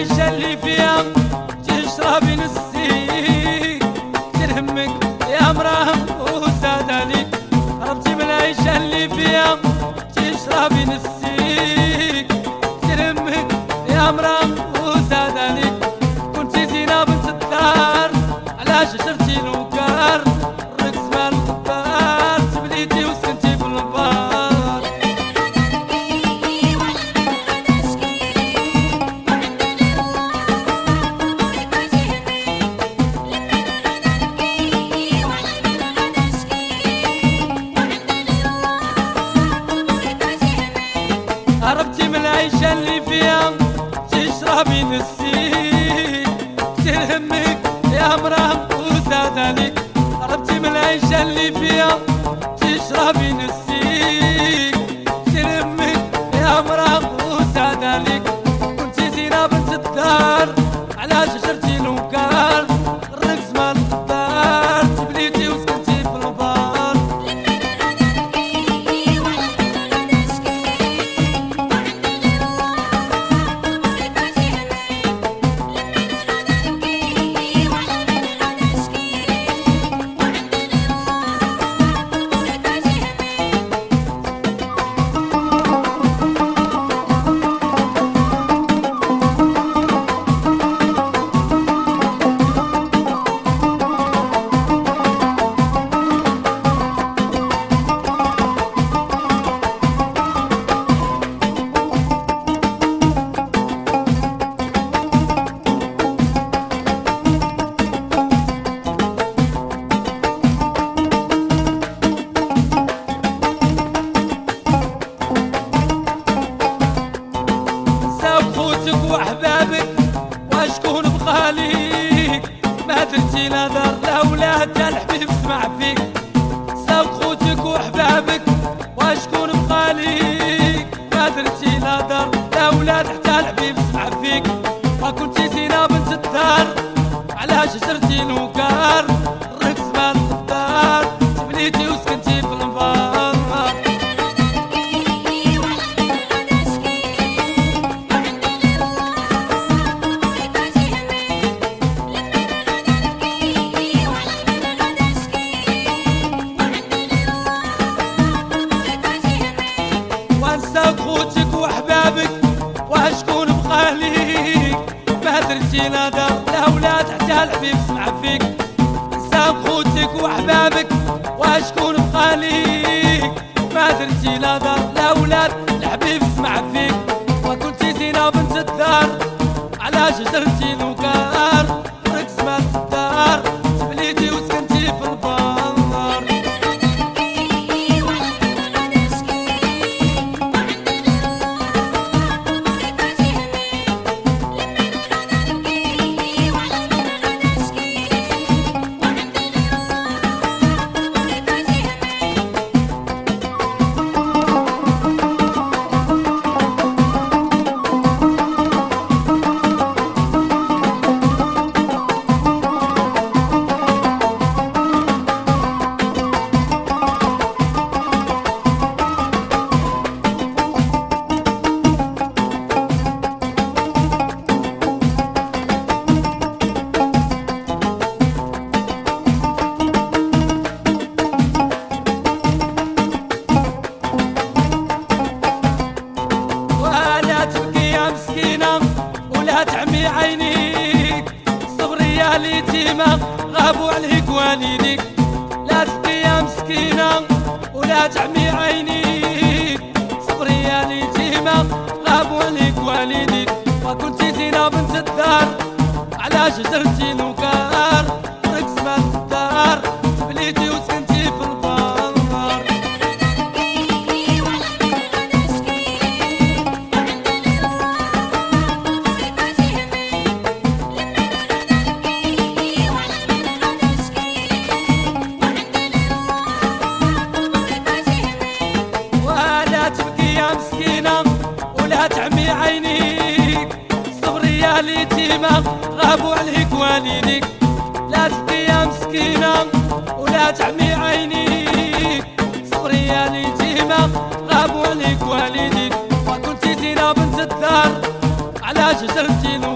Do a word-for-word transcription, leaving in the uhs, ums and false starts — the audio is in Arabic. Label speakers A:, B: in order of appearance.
A: العيشة اللي فيها تشربي نسيك ترهمك يا مراه وزاد عليك. هربتي من العيشة اللي فيها تشربي نسيك ترهمك يا مراه وزاد عليك. كنتي زينة بنت الدار علاش شرتي الوقار الرقص مع الغدار تبليتي وسكنتي في البار. هربتي من العيشة اللي فيها تشربي نسيك ترهمك يا مراه وزاد عليك. هربتي من العيشة اللي فيها تشربي نسيك ترهمك يا مراه وزاد عليك. كنتي زينة بنت الدار علاش شرتي الوقار الرقص مع الغدار تبليتي وسكنتي في البار. وأحبابك واشكون بخاليك ما درتي لا دار لا ولاد الحبيب اسمع فيك. ساوك خوتك وأحبابك واشكون بخاليك ما درتي لا دار لا ولاد حتى الحبيب اسمع فيك. ما كنتي زينة بنت الدار علاش شرتي الوقار الرقص مع الغدار تبليتي وسكنتي في البار. وانساك خوتك وأحبابك واشكون بخاليك ما درتي لا دار لا ولاد حتى الحبيب اسمع فيك. انساك خوتك وأحبابك واشكون بخاليك ما درتي لا دار لا ولاد الحبيب اسمع فيك. وكنتي زينة بنت الدار علاش درتي الوقار الرقص مع الغدار تبليتي وسكنتي في البار. ولا تعمي عينيك صبري يا اليتيمة غابوا عليك والديك. لا تبكي يا مسكينة ولا تعمي عينيك صبري يا اليتيمة غابوا عليك والديك. وكنتي زينة بنت الدار علاش درتي الوقار الرقص مع الغدار تبليتي وسكنتي في البار. مسكينة ولا تعمي عينيك صبري يا اليتيمة غابوا عليك والديك. لا تبكي يا مسكينة ولا تعمي عينيك صبري يا اليتيمة غابوا عليك والديك. وكنتي زينة بنت الدار علاش درتي